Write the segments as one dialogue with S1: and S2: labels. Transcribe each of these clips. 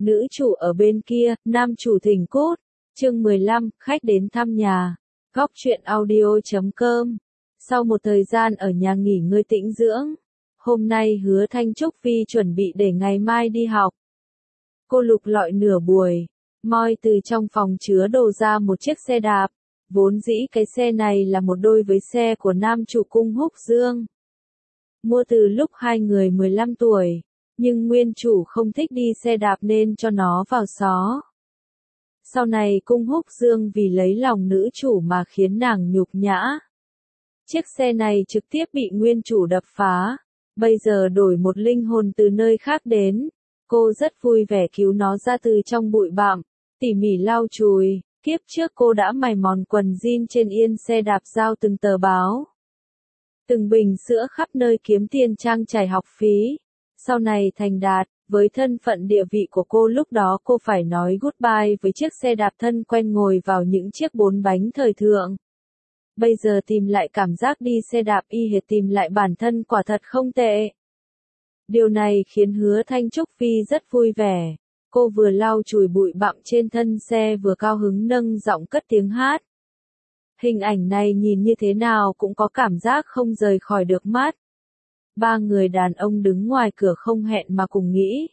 S1: Nữ chủ ở bên kia, nam chủ thỉnh cốt. Chương 15, khách đến thăm nhà. Góc truyện audio.com. Sau một thời gian ở nhà nghỉ ngơi tĩnh dưỡng, hôm nay Hứa Thanh Trúc Phi chuẩn bị để ngày mai đi học. Cô lục lọi nửa buổi, moi từ trong phòng chứa đồ ra một chiếc xe đạp. Vốn dĩ cái xe này là một đôi với xe của nam chủ Cung Húc Dương. Mua từ lúc hai người 15 tuổi, nhưng nguyên chủ không thích đi xe đạp nên cho nó vào xó. Sau này Cung Húc Dương vì lấy lòng nữ chủ mà khiến nàng nhục nhã. Chiếc xe này trực tiếp bị nguyên chủ đập phá, bây giờ đổi một linh hồn từ nơi khác đến. Cô rất vui vẻ cứu nó ra từ trong bụi bặm, tỉ mỉ lau chùi. Kiếp trước cô đã mài mòn quần jean trên yên xe đạp giao từng tờ báo, từng bình sữa khắp nơi kiếm tiền trang trải học phí. Sau này thành đạt, với thân phận địa vị của cô lúc đó cô phải nói goodbye với chiếc xe đạp thân quen ngồi vào những chiếc bốn bánh thời thượng. Bây giờ tìm lại cảm giác đi xe đạp y hệt tìm lại bản thân quả thật không tệ. Điều này khiến Hứa Thanh Trúc Phi rất vui vẻ. Cô vừa lau chùi bụi bặm trên thân xe vừa cao hứng nâng giọng cất tiếng hát. Hình ảnh này nhìn như thế nào cũng có cảm giác không rời khỏi được mắt. Ba người đàn ông đứng ngoài cửa không hẹn mà cùng nghĩ.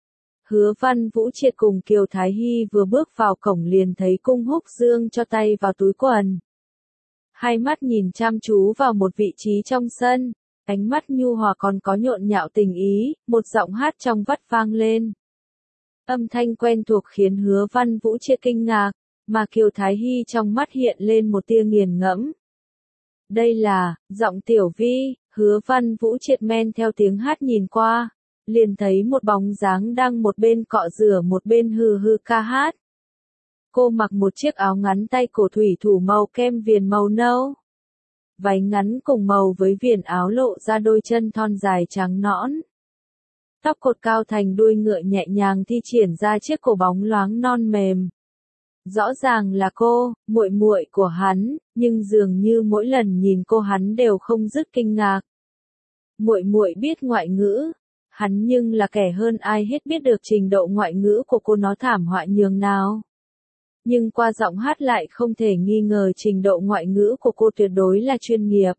S1: Hứa Văn Vũ Triệt cùng Kiều Thái Hy vừa bước vào cổng liền thấy Cung Húc Dương cho tay vào túi quần. Hai mắt nhìn chăm chú vào một vị trí trong sân, ánh mắt nhu hòa còn có nhộn nhạo tình ý, một giọng hát trong vắt vang lên. Âm thanh quen thuộc khiến Hứa Văn Vũ Triệt kinh ngạc, mà Kiều Thái Hy trong mắt hiện lên một tia nghiền ngẫm. Đây là, giọng Tiểu Vi. Hứa Văn Vũ Triệt men theo tiếng hát nhìn qua, liền thấy một bóng dáng đang một bên cọ rửa một bên hừ hừ ca hát. Cô mặc một chiếc áo ngắn tay cổ thủy thủ màu kem viền màu nâu. Váy ngắn cùng màu với viền áo lộ ra đôi chân thon dài trắng nõn. Tóc cột cao thành đuôi ngựa nhẹ nhàng thi triển ra chiếc cổ bóng loáng non mềm. Rõ ràng là cô, muội muội của hắn, nhưng dường như mỗi lần nhìn cô hắn đều không dứt kinh ngạc. Muội muội biết ngoại ngữ, hắn nhưng là kẻ hơn ai hết biết được trình độ ngoại ngữ của cô nó thảm họa nhường nào. Nhưng qua giọng hát lại không thể nghi ngờ trình độ ngoại ngữ của cô tuyệt đối là chuyên nghiệp.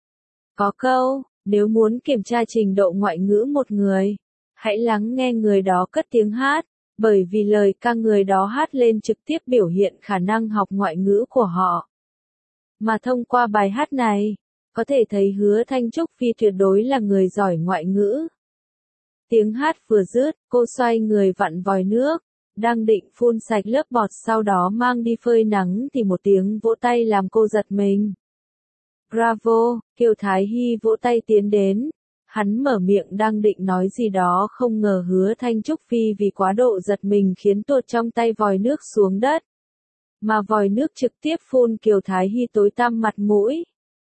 S1: Có câu, nếu muốn kiểm tra trình độ ngoại ngữ một người, hãy lắng nghe người đó cất tiếng hát, bởi vì lời ca người đó hát lên trực tiếp biểu hiện khả năng học ngoại ngữ của họ. Mà thông qua bài hát này, có thể thấy Hứa Thanh Trúc Phi tuyệt đối là người giỏi ngoại ngữ. Tiếng hát vừa dứt, cô xoay người vặn vòi nước, đang định phun sạch lớp bọt sau đó mang đi phơi nắng thì một tiếng vỗ tay làm cô giật mình. Bravo, Kiều Thái Hy vỗ tay tiến đến. Hắn mở miệng đang định nói gì đó không ngờ Hứa Thanh Trúc Phi vì quá độ giật mình khiến tuột trong tay vòi nước xuống đất. Mà vòi nước trực tiếp phun Kiều Thái Hy tối tăm mặt mũi.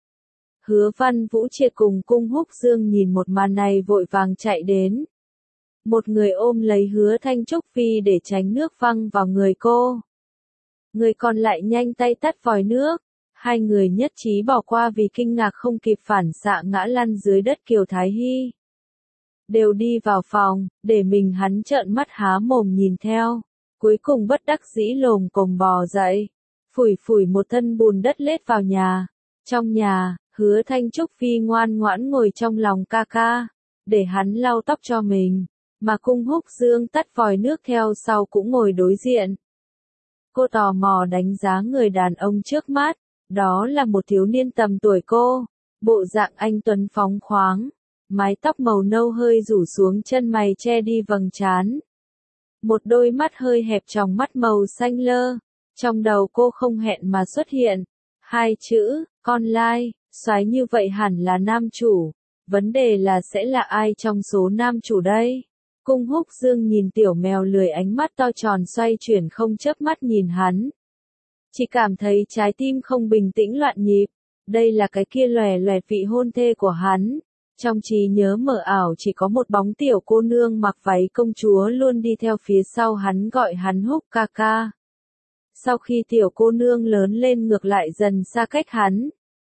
S1: Hứa Văn Vũ Triệt cùng Cung Húc Dương nhìn một màn này vội vàng chạy đến. Một người ôm lấy Hứa Thanh Trúc Phi để tránh nước văng vào người cô. Người còn lại nhanh tay tắt vòi nước. Hai người nhất trí bỏ qua vì kinh ngạc không kịp phản xạ ngã lăn dưới đất Kiều Thái Hy. Đều đi vào phòng, để mình hắn trợn mắt há mồm nhìn theo. Cuối cùng bất đắc dĩ lồm cồm bò dậy. Phủi phủi một thân bùn đất lết vào nhà. Trong nhà, Hứa Thanh Trúc Phi ngoan ngoãn ngồi trong lòng ca ca, để hắn lau tóc cho mình. Mà Cung Húc Dương tắt vòi nước theo sau cũng ngồi đối diện. Cô tò mò đánh giá người đàn ông trước mắt. Đó là một thiếu niên tầm tuổi cô, bộ dạng anh tuấn phóng khoáng, mái tóc màu nâu hơi rủ xuống chân mày che đi vầng trán. Một đôi mắt hơi hẹp tròng mắt màu xanh lơ, trong đầu cô không hẹn mà xuất hiện hai chữ, con lai, soái như vậy hẳn là nam chủ, vấn đề là sẽ là ai trong số nam chủ đây? Cung Húc Dương nhìn tiểu mèo lười ánh mắt to tròn xoay chuyển không chớp mắt nhìn hắn. Chỉ cảm thấy trái tim không bình tĩnh loạn nhịp, đây là cái kia lòe loẹt vị hôn thê của hắn. Trong trí nhớ mờ ảo chỉ có một bóng tiểu cô nương mặc váy công chúa luôn đi theo phía sau hắn gọi hắn Húc ca ca. Sau khi tiểu cô nương lớn lên ngược lại dần xa cách hắn.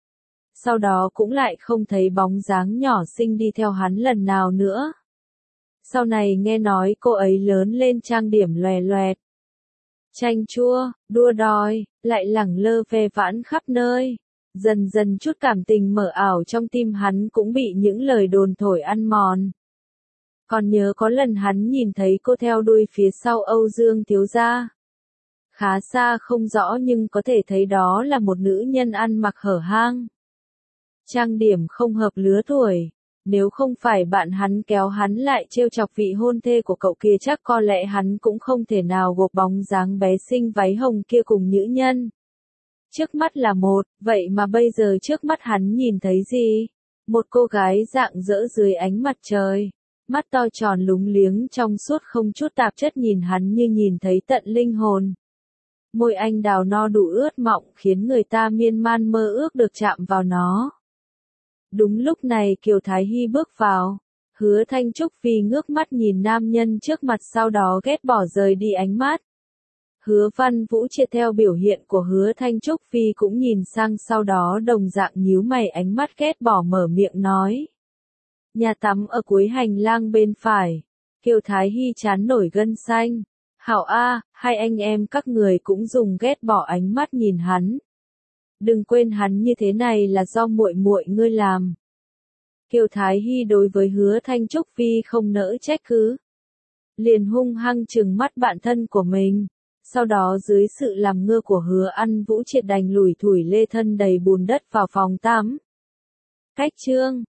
S1: Sau đó cũng lại không thấy bóng dáng nhỏ xinh đi theo hắn lần nào nữa. Sau này nghe nói cô ấy lớn lên trang điểm loè loẹt, chanh chua, đua đòi, lại lẳng lơ ve vãn khắp nơi. Dần dần chút cảm tình mờ ảo trong tim hắn cũng bị những lời đồn thổi ăn mòn. Còn nhớ có lần hắn nhìn thấy cô theo đuôi phía sau Âu Dương thiếu gia. Khá xa không rõ nhưng có thể thấy đó là một nữ nhân ăn mặc hở hang. Trang điểm không hợp lứa tuổi. Nếu không phải bạn hắn kéo hắn lại trêu chọc vị hôn thê của cậu kia chắc có lẽ hắn cũng không thể nào gộp bóng dáng bé xinh váy hồng kia cùng nữ nhân. Trước mắt là một, vậy mà bây giờ trước mắt hắn nhìn thấy gì? Một cô gái rạng rỡ dưới ánh mặt trời. Mắt to tròn lúng liếng trong suốt không chút tạp chất nhìn hắn như nhìn thấy tận linh hồn. Môi anh đào no đủ ướt mọng khiến người ta miên man mơ ước được chạm vào nó. Đúng lúc này Kiều Thái Hy bước vào. Hứa Thanh Trúc Phi ngước mắt nhìn nam nhân trước mặt sau đó ghét bỏ rời đi ánh mắt. Hứa Văn Vũ Triệt theo biểu hiện của Hứa Thanh Trúc Phi cũng nhìn sang sau đó đồng dạng nhíu mày ánh mắt ghét bỏ mở miệng nói. Nhà tắm ở cuối hành lang bên phải. Kiều Thái Hy chán nổi gân xanh. Hảo A, hai anh em các người cũng dùng ghét bỏ ánh mắt nhìn hắn. Đừng quên hắn như thế này là do muội muội ngươi làm. Kiều Thái Hy đối với Hứa Thanh Trúc Phi không nỡ trách cứ. Liền hung hăng trừng mắt bạn thân của mình. Sau đó dưới sự làm ngơ của Hứa Ăn Vũ Triệt đành lủi thủi lê thân đầy bùn đất vào phòng tắm. Cách chương